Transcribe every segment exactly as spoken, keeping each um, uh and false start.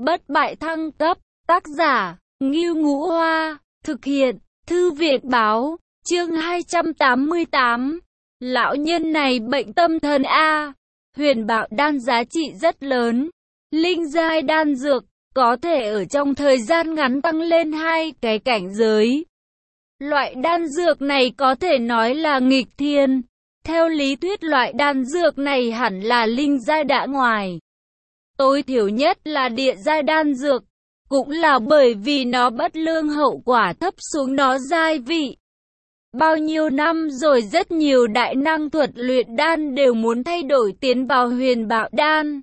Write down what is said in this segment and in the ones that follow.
Bất bại thăng cấp, tác giả, Ngưu Ngũ Hoa, thực hiện, Thư viện Báo, chương hai trăm tám mươi tám. Lão nhân này bệnh tâm thần a. Huyền Bạo đan giá trị rất lớn. Linh giai đan dược, có thể ở trong thời gian ngắn tăng lên hai cái cảnh giới. Loại đan dược này có thể nói là nghịch thiên. Theo lý thuyết loại đan dược này hẳn là linh giai đã ngoài. Tối thiểu nhất là địa giai đan dược. Cũng là bởi vì nó bất lương hậu quả thấp xuống nó giai vị. Bao nhiêu năm rồi rất nhiều đại năng thuật luyện đan đều muốn thay đổi tiến vào huyền bạo đan.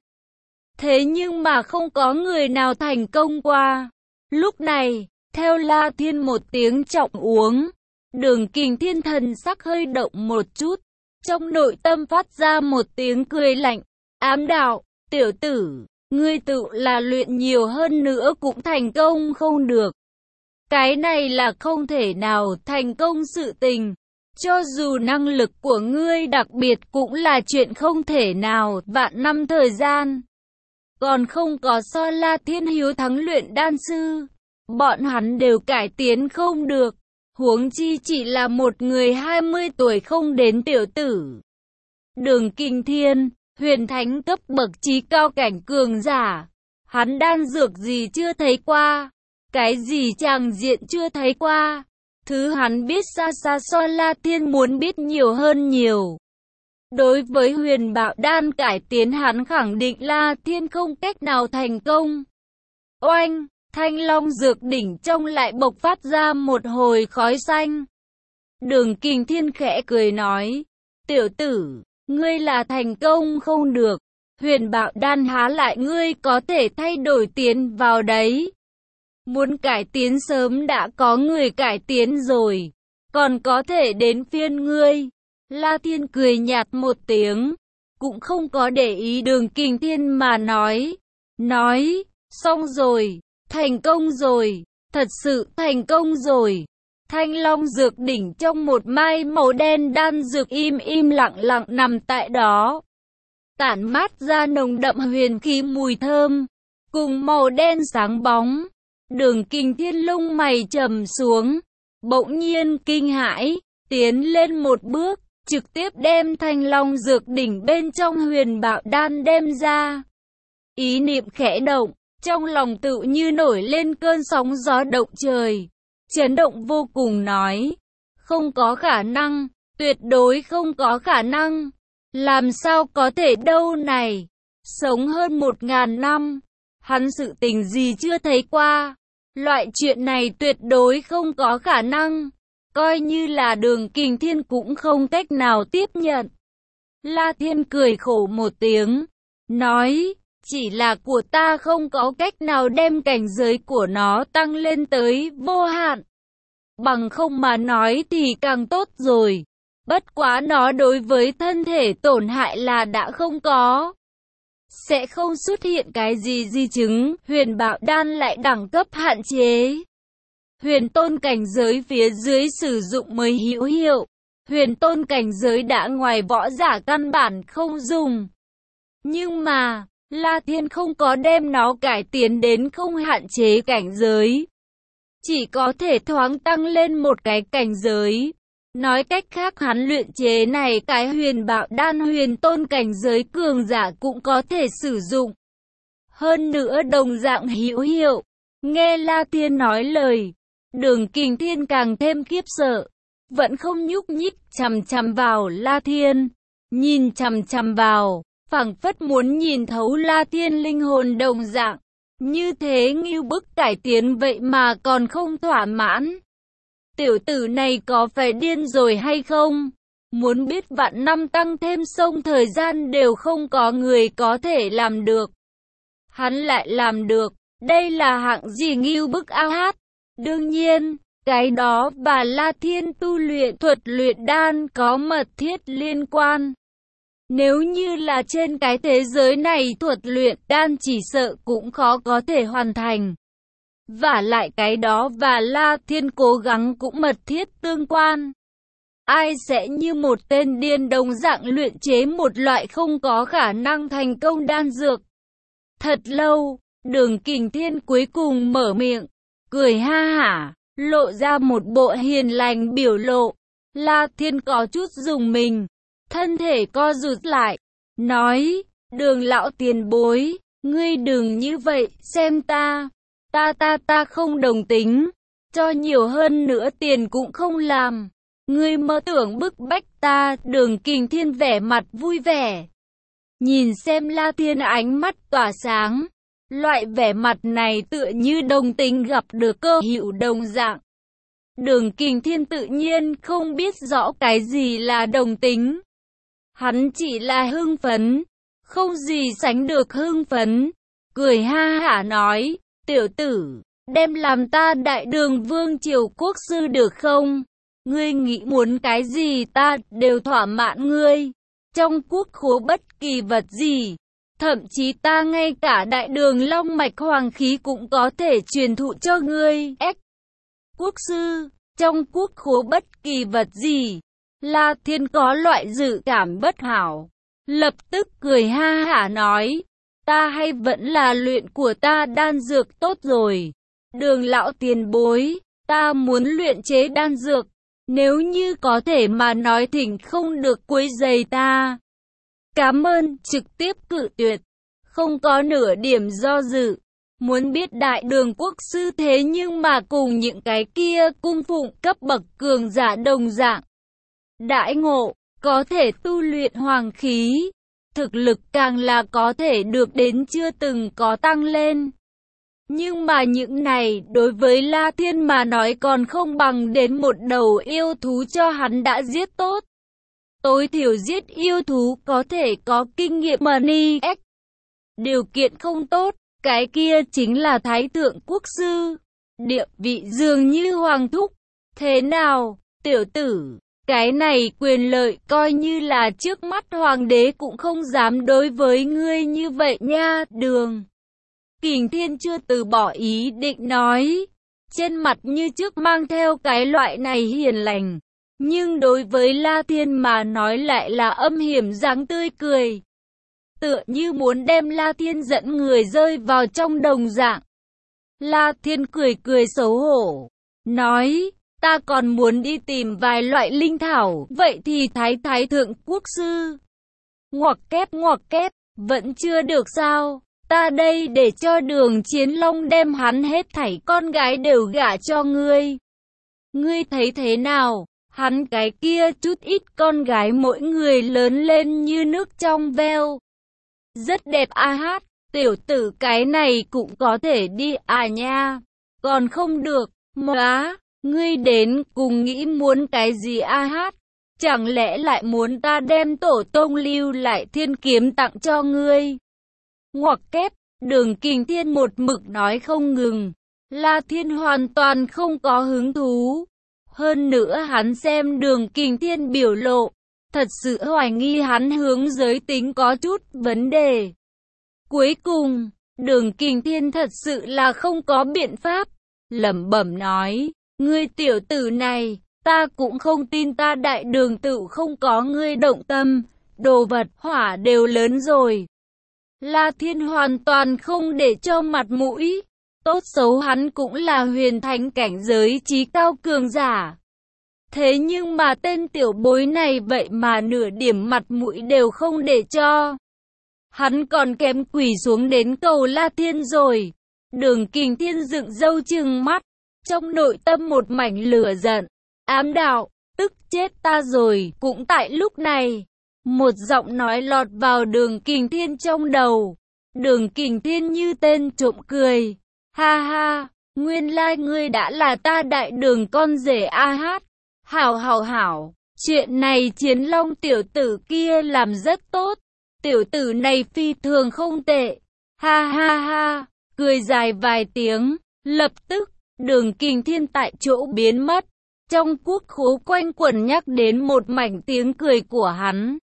Thế nhưng mà không có người nào thành công qua. Lúc này, theo La Thiên một tiếng trọng uống, Đường Kình Thiên thần sắc hơi động một chút. Trong nội tâm phát ra một tiếng cười lạnh, ám đạo, tiểu tử, ngươi tự là luyện nhiều hơn nữa cũng thành công không được. Cái này là không thể nào thành công sự tình. Cho dù năng lực của ngươi đặc biệt cũng là chuyện không thể nào, vạn năm thời gian. Còn không có so La Thiên hiếu thắng luyện đan sư. Bọn hắn đều cải tiến không được. Huống chi chỉ là một người hai mươi tuổi không đến tiểu tử. Đường Kình Thiên, huyền thánh cấp bậc trí cao cảnh cường giả. Hắn đan dược gì chưa thấy qua. Cái gì tràng diện chưa thấy qua. Thứ hắn biết xa xa so La Thiên muốn biết nhiều hơn nhiều. Đối với huyền bạo đan cải tiến hắn khẳng định La Thiên không cách nào thành công. Oanh, thanh long dược đỉnh trong lại bộc phát ra một hồi khói xanh. Đường Kình Thiên khẽ cười nói, tiểu tử, ngươi là thành công không được. Huyền bạo đan há lại ngươi có thể thay đổi tiến vào đấy. Muốn cải tiến sớm đã có người cải tiến rồi, còn có thể đến phiên ngươi. La Thiên cười nhạt một tiếng, cũng không có để ý Đường Kình Thiên mà nói. Nói, xong rồi, thành công rồi, thật sự thành công rồi. Thanh long dược đỉnh trong một mai màu đen đan dược im im lặng lặng nằm tại đó. Tản mát ra nồng đậm huyền khí mùi thơm, cùng màu đen sáng bóng. Đường Kình Thiên lông mày trầm xuống, bỗng nhiên kinh hãi, tiến lên một bước, trực tiếp đem thanh long dược đỉnh bên trong huyền bạo đan đem ra. Ý niệm khẽ động, trong lòng tự như nổi lên cơn sóng gió động trời, chấn động vô cùng nói, không có khả năng, tuyệt đối không có khả năng, làm sao có thể đâu này, sống hơn một ngàn năm, hắn sự tình gì chưa thấy qua. Loại chuyện này tuyệt đối không có khả năng, coi như là Đường Kình Thiên cũng không cách nào tiếp nhận. La Thiên cười khổ một tiếng, nói, chỉ là của ta không có cách nào đem cảnh giới của nó tăng lên tới vô hạn. Bằng không mà nói thì càng tốt rồi, bất quá nó đối với thân thể tổn hại là đã không có. Sẽ không xuất hiện cái gì di chứng, huyền bạo đan lại đẳng cấp hạn chế. Huyền tôn cảnh giới phía dưới sử dụng mới hữu hiệu. Huyền tôn cảnh giới đã ngoài võ giả căn bản không dùng. Nhưng mà, La Thiên không có đem nó cải tiến đến không hạn chế cảnh giới. Chỉ có thể thoáng tăng lên một cái cảnh giới. Nói cách khác hắn luyện chế này cái huyền bạo đan huyền tôn cảnh giới cường giả cũng có thể sử dụng. Hơn nữa đồng dạng hữu hiệu. Nghe La Thiên nói lời, Đường Kình Thiên càng thêm khiếp sợ. Vẫn không nhúc nhích chằm chằm vào La Thiên. Nhìn chằm chằm vào, phảng phất muốn nhìn thấu La Thiên linh hồn đồng dạng. Như thế ngưu bức cải tiến vậy mà còn không thỏa mãn. Tiểu tử này có phải điên rồi hay không? Muốn biết vạn năm tăng thêm sông thời gian đều không có người có thể làm được. Hắn lại làm được, đây là hạng gì ngưu bức a hát. Đương nhiên, cái đó và La Thiên tu luyện thuật luyện đan có mật thiết liên quan. Nếu như là trên cái thế giới này thuật luyện đan chỉ sợ cũng khó có thể hoàn thành. Vả lại cái đó và La Thiên cố gắng cũng mật thiết tương quan. Ai sẽ như một tên điên đồng dạng luyện chế một loại không có khả năng thành công đan dược. Thật lâu, Đường Kình Thiên cuối cùng mở miệng, cười ha hả, lộ ra một bộ hiền lành biểu lộ. La Thiên có chút rùng mình, thân thể co rụt lại, nói, Đường lão tiền bối, ngươi đừng như vậy, xem ta, ta ta ta không đồng tính, cho nhiều hơn nữa tiền cũng không làm. Ngươi mơ tưởng bức bách ta. Đường Kình Thiên vẻ mặt vui vẻ, nhìn xem La Thiên ánh mắt tỏa sáng. Loại vẻ mặt này tựa như đồng tính gặp được cơ hữu đồng dạng. Đường Kình Thiên tự nhiên không biết rõ cái gì là đồng tính. Hắn chỉ là hưng phấn, không gì sánh được hưng phấn. Cười ha hả nói, tiểu tử, đem làm ta Đại Đường Vương Triều quốc sư được không? Ngươi nghĩ muốn cái gì ta đều thỏa mãn ngươi. Trong quốc khố bất kỳ vật gì, thậm chí ta ngay cả Đại Đường Long Mạch Hoàng khí cũng có thể truyền thụ cho ngươi. Ếch! Quốc sư, trong quốc khố bất kỳ vật gì? La Thiên có loại dự cảm bất hảo, lập tức cười ha hả nói, ta hay vẫn là luyện của ta đan dược tốt rồi. Đường lão tiền bối, ta muốn luyện chế đan dược, nếu như có thể mà nói thỉnh không được quấy rầy ta. Cảm ơn, trực tiếp cự tuyệt, không có nửa điểm do dự. Muốn biết Đại Đường quốc sư thế nhưng mà cùng những cái kia cung phụng cấp bậc cường giả đồng dạng. Đãi ngộ, có thể tu luyện hoàng khí, thực lực càng là có thể được đến chưa từng có tăng lên. Nhưng mà những này đối với La Thiên mà nói còn không bằng đến một đầu yêu thú cho hắn đã giết tốt. Tối thiểu giết yêu thú có thể có kinh nghiệm money X. Điều kiện không tốt, cái kia chính là Thái Thượng Quốc sư, địa vị dường như hoàng thúc. Thế nào, tiểu tử, cái này quyền lợi coi như là trước mắt hoàng đế cũng không dám đối với ngươi như vậy nha. Đường Kình Thiên chưa từ bỏ ý định nói, trên mặt như trước mang theo cái loại này hiền lành, nhưng đối với La Thiên mà nói lại là âm hiểm dáng tươi cười, tựa như muốn đem La Thiên dẫn người rơi vào trong đồng dạng. La Thiên cười cười xấu hổ, nói, ta còn muốn đi tìm vài loại linh thảo, vậy thì Thái Thái Thượng Quốc sư. Ngoặc kép ngoặc kép, vẫn chưa được sao? Ta đây để cho Đường Chiến Long đem hắn hết thảy con gái đều gả cho ngươi. Ngươi thấy thế nào? Hắn cái kia chút ít con gái mỗi người lớn lên như nước trong veo. Rất đẹp a hát, tiểu tử cái này cũng có thể đi à nha. Còn không được, móa, ngươi đến cùng nghĩ muốn cái gì a hát? Chẳng lẽ lại muốn ta đem tổ tông lưu lại thiên kiếm tặng cho ngươi? Ngoặc kép, Đường Kình Thiên một mực nói không ngừng. La Thiên hoàn toàn không có hứng thú. Hơn nữa hắn xem Đường Kình Thiên biểu lộ, thật sự hoài nghi hắn hướng giới tính có chút vấn đề. Cuối cùng, Đường Kình Thiên thật sự là không có biện pháp, lẩm bẩm nói, ngươi tiểu tử này, ta cũng không tin ta Đại Đường tự không có ngươi động tâm, đồ vật hỏa đều lớn rồi. La Thiên hoàn toàn không để cho mặt mũi, tốt xấu hắn cũng là huyền thánh cảnh giới chí cao cường giả. Thế nhưng mà tên tiểu bối này vậy mà nửa điểm mặt mũi đều không để cho. Hắn còn kém quỳ xuống đến cầu La Thiên rồi. Đường Kình Thiên dựng râu trừng mắt, trong nội tâm một mảnh lửa giận, ám đạo, tức chết ta rồi. Cũng tại lúc này, một giọng nói lọt vào Đường Kình Thiên trong đầu. Đường Kình Thiên như tên trộm cười, ha ha, nguyên lai ngươi đã là ta Đại Đường con rể a hát. Hảo hảo hảo, chuyện này Chiến Long tiểu tử kia làm rất tốt, tiểu tử này phi thường không tệ, ha ha ha, cười dài vài tiếng, lập tức, Đường Kình Thiên tại chỗ biến mất, trong quốc khố quanh quẩn nhắc đến một mảnh tiếng cười của hắn.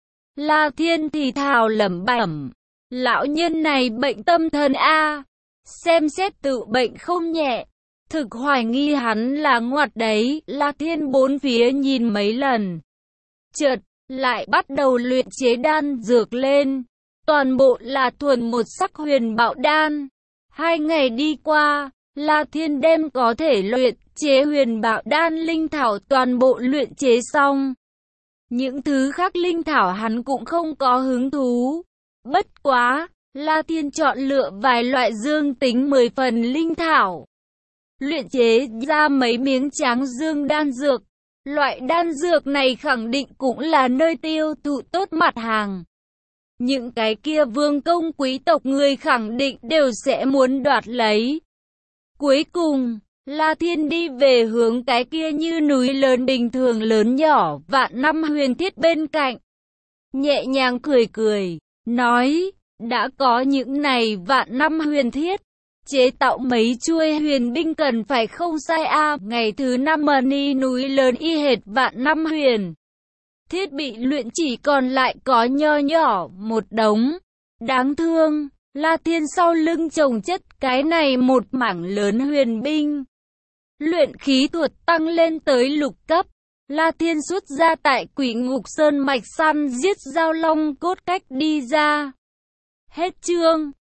La Thiên thì thào lẩm bẩm, lão nhân này bệnh tâm thần a, xem xét tự bệnh không nhẹ. Thực hoài nghi hắn là ngoặt đấy. La Thiên bốn phía nhìn mấy lần, chợt lại bắt đầu luyện chế đan dược lên. Toàn bộ là thuần một sắc huyền bạo đan. Hai ngày đi qua, La Thiên đem có thể luyện chế huyền bảo đan linh thảo toàn bộ luyện chế xong. Những thứ khác linh thảo hắn cũng không có hứng thú. Bất quá, La Thiên chọn lựa vài loại dương tính mười phần linh thảo. Luyện chế ra mấy miếng tráng dương đan dược. Loại đan dược này khẳng định cũng là nơi tiêu thụ tốt mặt hàng. Những cái kia vương công quý tộc người khẳng định đều sẽ muốn đoạt lấy. Cuối cùng, La Thiên đi về hướng cái kia như núi lớn bình thường lớn nhỏ vạn năm huyền thiết bên cạnh. Nhẹ nhàng cười cười, nói, đã có những này vạn năm huyền thiết. Chế tạo mấy chuôi huyền binh cần phải không sai a à. Ngày thứ năm mani núi lớn y hệt vạn năm huyền. Thiết bị luyện chỉ còn lại có nho nhỏ một đống. Đáng thương, La Thiên sau lưng chồng chất cái này một mảng lớn huyền binh. Luyện khí thuật tăng lên tới lục cấp. La Thiên xuất ra tại Quỷ Ngục Sơn mạch săn giết giao long cốt cách đi ra. Hết chương.